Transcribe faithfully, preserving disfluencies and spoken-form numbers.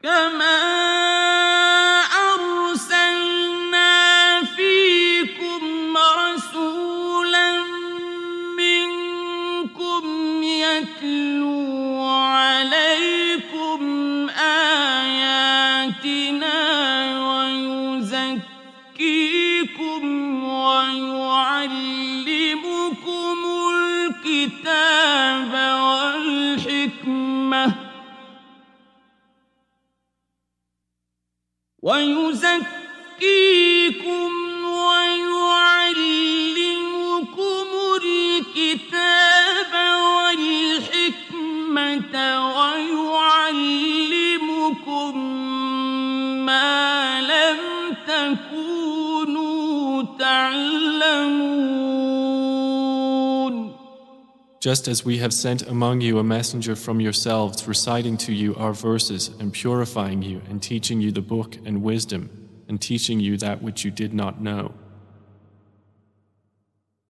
كما أرسلنا فيكم رسولا منكم يتلو عليكم آياتنا ويزكيكم ويعلمكم الكتاب والحكمة ويزكيكم ويعلمكم الكتاب والحكمة ويعلمكم ما لم تكونوا تعلمون. Just as we have sent among you a messenger from yourselves, reciting to you our verses and purifying you and teaching you the book and wisdom and teaching you that which you did not know.